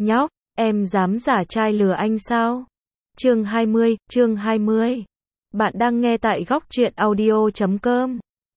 Nhóc, em dám giả trai lừa anh sao? Chương 20. Bạn đang nghe tại góc truyện audio.com.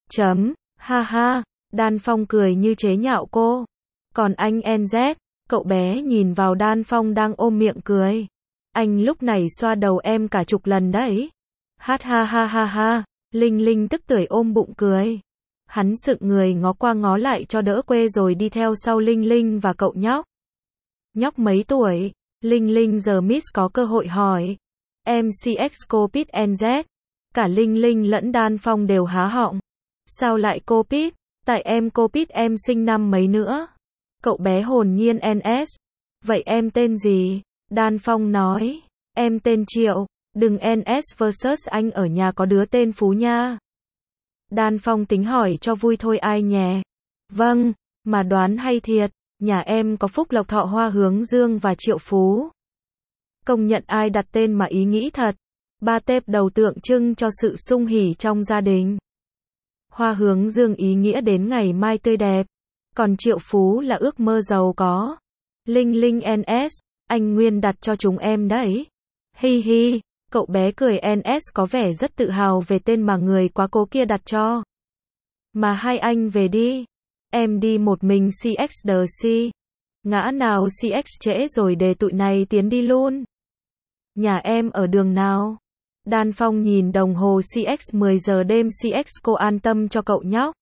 Ha ha, Đan Phong cười như chế nhạo cô. Còn anh NZ, cậu bé nhìn vào Đan Phong đang ôm miệng cười. Anh lúc này xoa đầu em cả chục lần đấy. Hát ha ha ha ha, Linh Linh tức tưởi ôm bụng cười. Hắn sững người ngó qua ngó lại cho đỡ quê rồi đi theo sau Linh Linh và cậu nhóc. Nhóc mấy tuổi? Linh Linh giờ Miss có cơ hội hỏi. Em CX Copit NZ. Cả Linh Linh lẫn Đan Phong đều há họng. Sao lại Copit? Tại em Copit em sinh năm mấy nữa? Cậu bé hồn nhiên NS. Vậy em tên gì? Đan Phong nói. Em tên Triệu. Đừng NS versus anh ở nhà có đứa tên Phú nha. Đan Phong tính hỏi cho vui thôi ai nhé. Vâng, mà đoán hay thiệt, nhà em có Phúc Lộc Thọ Hoa Hướng Dương và Triệu Phú. Công nhận ai đặt tên mà ý nghĩ thật. Ba tép đầu tượng trưng cho sự sung hỉ trong gia đình. Hoa Hướng Dương ý nghĩa đến ngày mai tươi đẹp. Còn Triệu Phú là ước mơ giàu có. Linh Linh NS, anh Nguyên đặt cho chúng em đấy. Hi hi, cậu bé cười NS có vẻ rất tự hào về tên mà người quá cố kia đặt cho. Mà hai anh về đi. Em đi một mình CXDC. Ngã nào CX trễ rồi để tụi này tiến đi luôn. Nhà em ở đường nào? Đan Phong nhìn đồng hồ CX 10 giờ đêm CX cô an tâm cho cậu nhóc.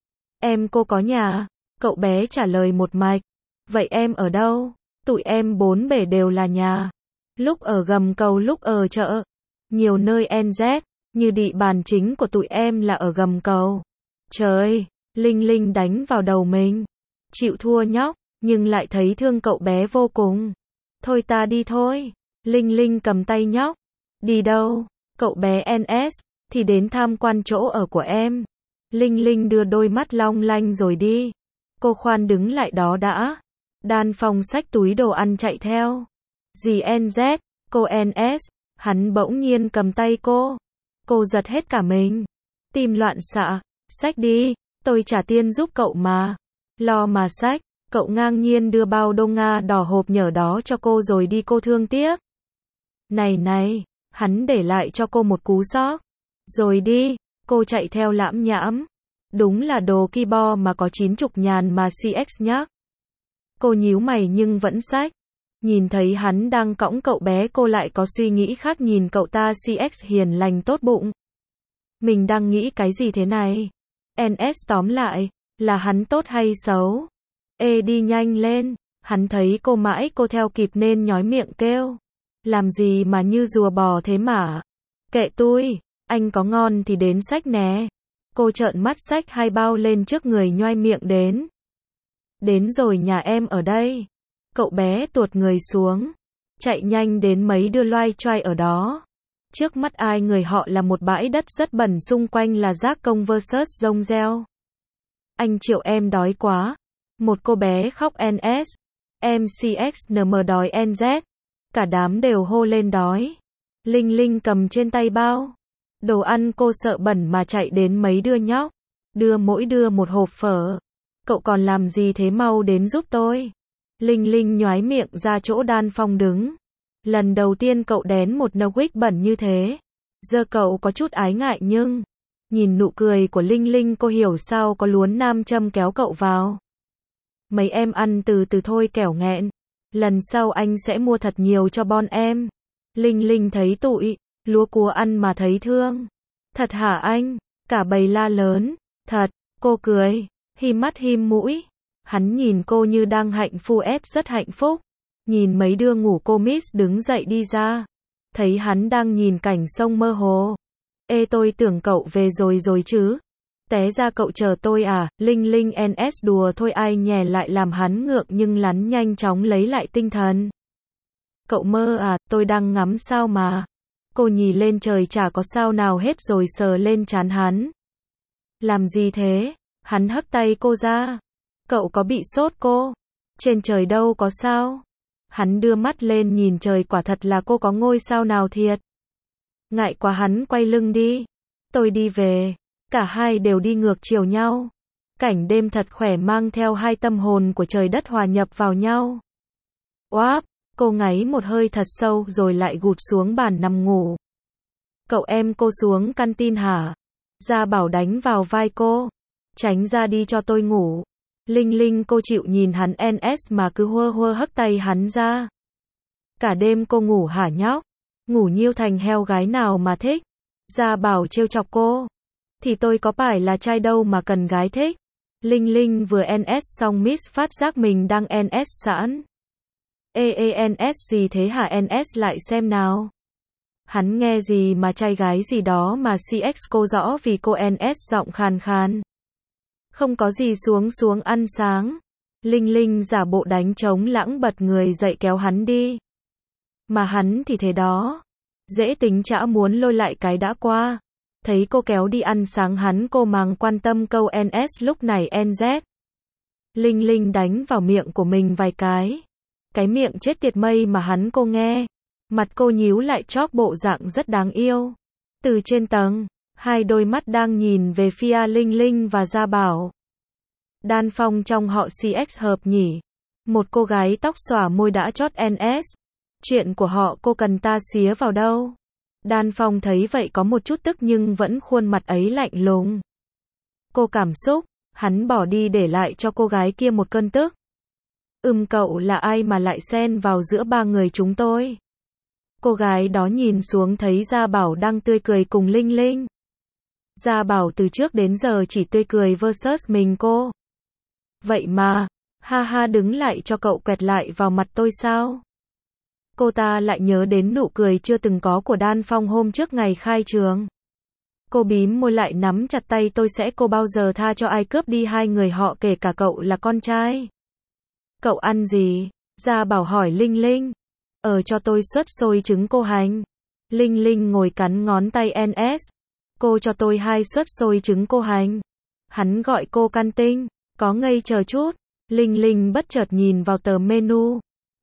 Cô có nhà. Cậu bé trả lời một mạch. Vậy em ở đâu? Tụi em bốn bể đều là nhà. Lúc ở gầm cầu lúc ở chợ. Nhiều nơi NZ, như địa bàn chính của tụi em là ở gầm cầu. Trời, Linh Linh đánh vào đầu mình. Chịu thua nhóc, nhưng lại thấy thương cậu bé vô cùng. Thôi ta đi thôi. Linh Linh cầm tay nhóc. Đi đâu? Cậu bé NS, thì đến tham quan chỗ ở của em. Linh Linh đưa đôi mắt long lanh rồi đi. Cô khoan đứng lại đó đã. Đan Phong xách túi đồ ăn chạy theo. Dì NZ, cô NS, hắn bỗng nhiên cầm tay cô. Cô giật hết cả mình. Tim loạn xạ, xách đi, tôi trả tiền giúp cậu mà. Lo mà xách, cậu ngang nhiên đưa bao đô Nga đỏ hộp nhở đó cho cô rồi đi cô thương tiếc. Này, hắn để lại cho cô một cú sóc. Rồi đi, cô chạy theo lãm nhãm. Đúng là đồ ki bo mà có 90 nhàn mà CX nhắc. Cô nhíu mày nhưng vẫn xách. Nhìn thấy hắn đang cõng cậu bé cô lại có suy nghĩ khác nhìn cậu ta CX hiền lành tốt bụng. Mình đang nghĩ cái gì thế này? NS tóm lại, là hắn tốt hay xấu? Đi nhanh lên, hắn thấy cô mãi cô theo kịp nên nhói miệng kêu. Làm gì mà như rùa bò thế mà? Kệ tui, anh có ngon thì đến xách nè. Cô trợn mắt xách hai bao lên trước người nhoai miệng đến. Đến rồi nhà em ở đây. Cậu bé tuột người xuống. Chạy nhanh đến mấy đưa loai choai ở đó. Trước mắt ai người họ là một bãi đất rất bẩn xung quanh là rác công versus rông reo. Anh Triệu em đói quá. Một cô bé khóc NS. Em CXNM đói NZ. Cả đám đều hô lên đói. Linh Linh cầm trên tay bao. Đồ ăn cô sợ bẩn mà chạy đến mấy đứa nhóc. Đưa mỗi đứa một hộp phở. Cậu còn làm gì thế mau đến giúp tôi. Linh Linh nhoái miệng ra chỗ Đan Phong đứng. Lần đầu tiên cậu đén một nugget bẩn như thế. Giờ cậu có chút ái ngại nhưng. Nhìn nụ cười của Linh Linh cô hiểu sao có luốn nam châm kéo cậu vào. Mấy em ăn từ từ thôi kẻo nghẹn. Lần sau anh sẽ mua thật nhiều cho bon em. Linh Linh thấy tụi lúa cua ăn mà thấy thương. Thật hả anh? Cả bầy la lớn. Thật, cô cười. Him mắt him mũi. Hắn nhìn cô như đang hạnh phúc rất hạnh phúc. Nhìn mấy đứa ngủ cô Miss đứng dậy đi ra. Thấy hắn đang nhìn cảnh sông mơ hồ. Tôi tưởng cậu về rồi chứ. Té ra cậu chờ tôi à? Linh Linh NS đùa thôi ai nhè lại làm hắn ngượng nhưng lắn nhanh chóng lấy lại tinh thần. Cậu mơ à? Tôi đang ngắm sao mà. Cô nhìn lên trời chả có sao nào hết rồi sờ lên trán hắn. Làm gì thế? Hắn hất tay cô ra. Cậu có bị sốt cô? Trên trời đâu có sao. Hắn đưa mắt lên nhìn trời quả thật là cô có ngôi sao nào thiệt. Ngại quá hắn quay lưng đi. Tôi đi về. Cả hai đều đi ngược chiều nhau. Cảnh đêm thật khỏe mang theo hai tâm hồn của trời đất hòa nhập vào nhau. Oáp, cô ngáy một hơi thật sâu rồi lại gụt xuống bàn nằm ngủ. Cậu em cô xuống canteen hả? Gia Bảo đánh vào vai cô. Tránh ra đi cho tôi ngủ. Linh Linh cô chịu nhìn hắn NS mà cứ hơ hất tay hắn ra. Cả đêm cô ngủ hả nhóc? Ngủ nhiêu thành heo gái nào mà thích? Gia Bảo trêu chọc cô. Thì tôi có phải là trai đâu mà cần gái thích. Linh Linh vừa NS xong Miss phát giác mình đang NS sẵn. NS gì thế hả NS lại xem nào. Hắn nghe gì mà trai gái gì đó mà CX cô rõ vì cô NS giọng khàn khàn. Không có gì xuống ăn sáng. Linh Linh giả bộ đánh trống lãng bật người dậy kéo hắn đi. Mà hắn thì thế đó. Dễ tính chả muốn lôi lại cái đã qua. Thấy cô kéo đi ăn sáng hắn cô màng quan tâm câu NS lúc này NZ. Linh Linh đánh vào miệng của mình vài cái. Cái miệng chết tiệt mây mà hắn cô nghe. Mặt cô nhíu lại chóp bộ dạng rất đáng yêu. Từ trên tầng, hai đôi mắt đang nhìn về phía Linh Linh và Gia Bảo. Đan Phong trong họ CX hợp nhỉ. Một cô gái tóc xõa môi đã chót NS. Chuyện của họ cô cần ta xía vào đâu. Đan Phong thấy vậy có một chút tức nhưng vẫn khuôn mặt ấy lạnh lùng. Cô cảm xúc, hắn bỏ đi để lại cho cô gái kia một cơn tức. Cậu là ai mà lại xen vào giữa ba người chúng tôi? Cô gái đó nhìn xuống thấy Gia Bảo đang tươi cười cùng Linh Linh. Gia Bảo từ trước đến giờ chỉ tươi cười versus mình cô. Vậy mà, ha ha đứng lại cho cậu quẹt lại vào mặt tôi sao? Cô ta lại nhớ đến nụ cười chưa từng có của Đan Phong hôm trước ngày khai trường. Cô bím môi lại nắm chặt tay tôi sẽ cô bao giờ tha cho ai cướp đi hai người họ kể cả cậu là con trai. Cậu ăn gì? Gia Bảo hỏi Linh Linh. Cho tôi suất xôi trứng cô hành. Linh Linh ngồi cắn ngón tay NS. Cô cho tôi 2 suất xôi trứng cô hành. Hắn gọi cô căn tinh. Có ngây chờ chút. Linh Linh bất chợt nhìn vào tờ menu.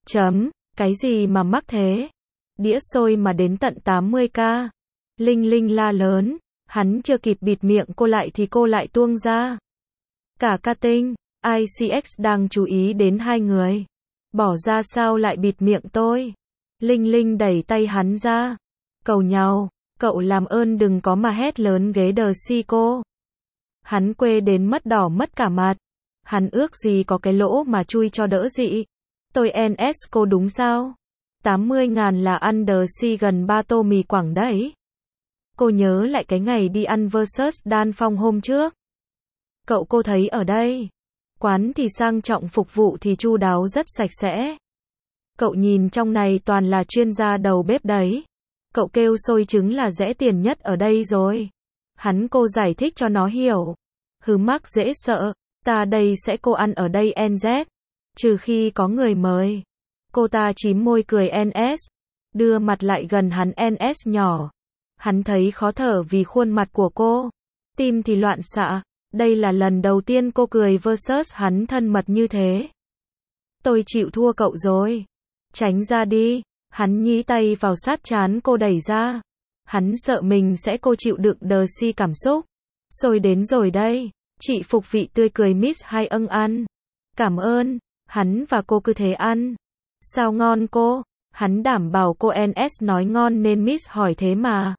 Cái gì mà mắc thế? Đĩa xôi mà đến tận 80k. Linh Linh la lớn. Hắn chưa kịp bịt miệng cô lại thì cô lại tuông ra. Cả ca tinh, ICX đang chú ý đến hai người. Bỏ ra sao lại bịt miệng tôi? Linh Linh đẩy tay hắn ra. Cầu nhau, cậu làm ơn đừng có mà hét lớn ghế đờ si cô. Hắn quê đến mất đỏ mất cả mặt. Hắn ước gì có cái lỗ mà chui cho đỡ dị. Tôi NS cô đúng sao? 80.000 là ăn đờ si gần 3 tô mì Quảng đấy. Cô nhớ lại cái ngày đi ăn versus Đan Phong hôm trước. Cậu cô thấy ở đây. Quán thì sang trọng phục vụ thì chu đáo rất sạch sẽ. Cậu nhìn trong này toàn là chuyên gia đầu bếp đấy. Cậu kêu xôi trứng là rẻ tiền nhất ở đây rồi. Hắn cô giải thích cho nó hiểu. Mắc dễ sợ. Ta đây sẽ cô ăn ở đây NZ. Trừ khi có người mời. Cô ta chím môi cười NS. Đưa mặt lại gần hắn NS nhỏ. Hắn thấy khó thở vì khuôn mặt của cô. Tim thì loạn xạ. Đây là lần đầu tiên cô cười versus hắn thân mật như thế. Tôi chịu thua cậu rồi. Tránh ra đi. Hắn nhí tay vào sát trán cô đẩy ra. Hắn sợ mình sẽ cô chịu đựng đờ si cảm xúc. Xôi đến rồi đây. Chị phục vị tươi cười Miss hay ăn. Cảm ơn. Hắn và cô cứ thế ăn. Sao ngon cô? Hắn đảm bảo cô NS nói ngon nên Miss hỏi thế mà.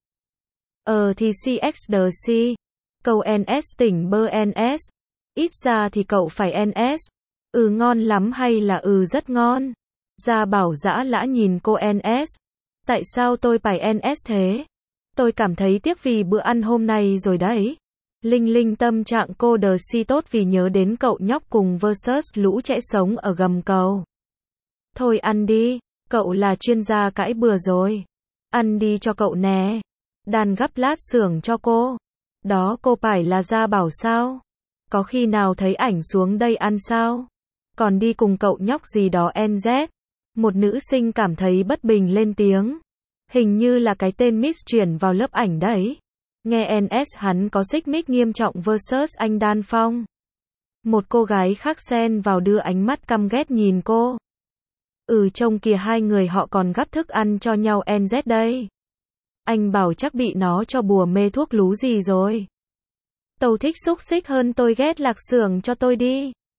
Thì CX đờ si. Câu NS tỉnh bơ NS. Ít ra thì cậu phải NS. Ngon lắm hay là rất ngon? Gia Bảo dã lã nhìn cô NS. Tại sao tôi phải NS thế? Tôi cảm thấy tiếc vì bữa ăn hôm nay rồi đấy. Linh Linh tâm trạng cô đờ si tốt vì nhớ đến cậu nhóc cùng versus lũ trẻ sống ở gầm cầu. Thôi ăn đi, cậu là chuyên gia cãi bừa rồi. Ăn đi cho cậu nè. Đàn gắp lát xưởng cho cô. Đó cô phải là Gia Bảo sao? Có khi nào thấy ảnh xuống đây ăn sao? Còn đi cùng cậu nhóc gì đó NZ. Một nữ sinh cảm thấy bất bình lên tiếng. Hình như là cái tên Miss chuyển vào lớp ảnh đấy. Nghe NS hắn có xích mích nghiêm trọng versus anh Đan Phong. Một cô gái khác xen vào đưa ánh mắt căm ghét nhìn cô. Trông kìa hai người họ còn gắp thức ăn cho nhau NZ đây. Anh bảo chắc bị nó cho bùa mê thuốc lú gì rồi. Tâu thích xúc xích hơn tôi ghét lạc xưởng cho tôi đi.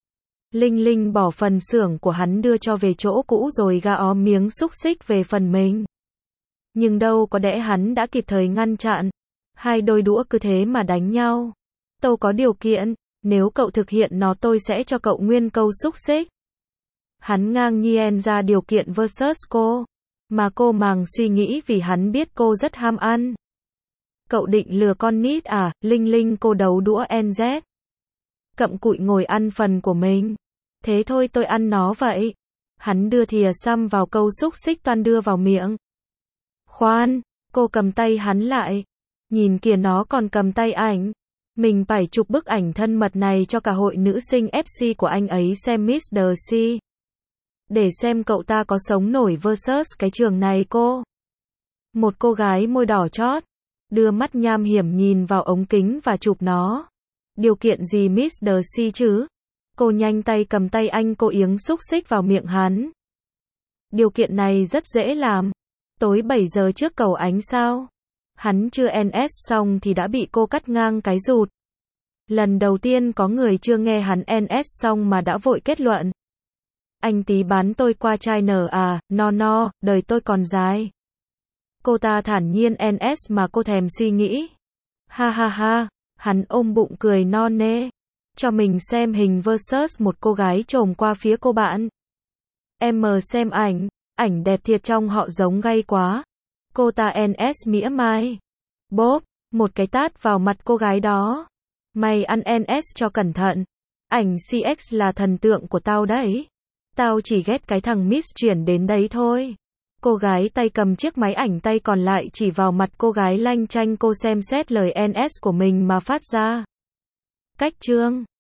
Linh Linh bỏ phần xưởng của hắn đưa cho về chỗ cũ rồi gà ó miếng xúc xích về phần mình. Nhưng đâu có đẽ hắn đã kịp thời ngăn chặn. Hai đôi đũa cứ thế mà đánh nhau. Tôi có điều kiện, nếu cậu thực hiện nó tôi sẽ cho cậu nguyên câu xúc xích. Hắn ngang nhiên ra điều kiện versus cô. Mà cô màng suy nghĩ vì hắn biết cô rất ham ăn. Cậu định lừa con nít à? Linh Linh cô đấu đũa NZ. Cặm cụi ngồi ăn phần của mình. Thế thôi tôi ăn nó vậy. Hắn đưa thìa xăm vào câu xúc xích toan đưa vào miệng. Khoan, cô cầm tay hắn lại. Nhìn kìa nó còn cầm tay ảnh. Mình phải chụp bức ảnh thân mật này cho cả hội nữ sinh FC của anh ấy xem Mr. C. Để xem cậu ta có sống nổi versus cái trường này cô. Một cô gái môi đỏ chót. Đưa mắt nham hiểm nhìn vào ống kính và chụp nó. Điều kiện gì Mr. C chứ? Cô nhanh tay cầm tay anh cô yếng xúc xích vào miệng hắn. Điều kiện này rất dễ làm. Tối 7 giờ trước cầu ánh sao. Hắn chưa NS xong thì đã bị cô cắt ngang cái rụt. Lần đầu tiên có người chưa nghe hắn NS xong mà đã vội kết luận. Anh tí bán tôi qua chai nở à, no, đời tôi còn dài. Cô ta thản nhiên NS mà cô thèm suy nghĩ. Ha, hắn ôm bụng cười no nê. Cho mình xem hình versus một cô gái trồm qua phía cô bạn. Em xem ảnh đẹp thiệt trong họ giống gay quá. Cô ta NS mỉa mai. Bốp, một cái tát vào mặt cô gái đó. Mày ăn NS cho cẩn thận. Ảnh CX là thần tượng của tao đấy. Tao chỉ ghét cái thằng Miss chuyển đến đấy thôi. Cô gái tay cầm chiếc máy ảnh tay còn lại chỉ vào mặt cô gái lanh chanh cô xem xét lời NS của mình mà phát ra. Cách chương